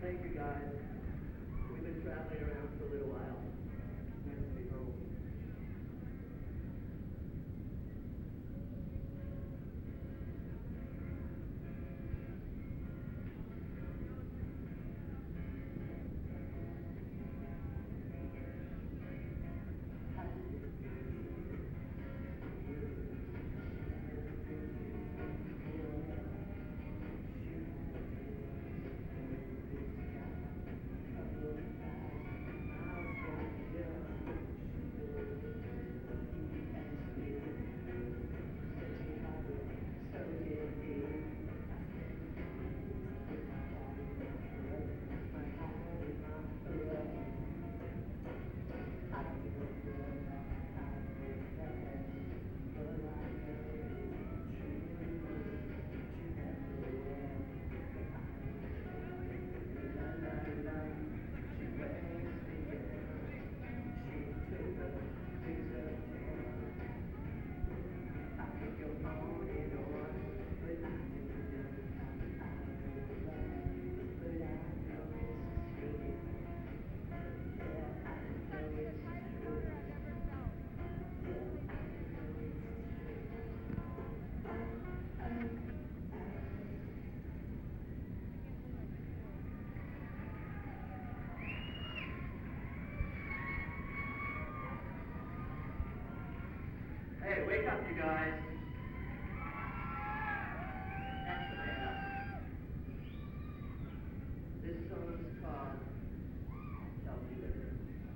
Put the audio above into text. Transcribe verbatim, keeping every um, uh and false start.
Thank you, guys. We've been traveling around for a little while. Nice to be home. Hey, wake up, you guys.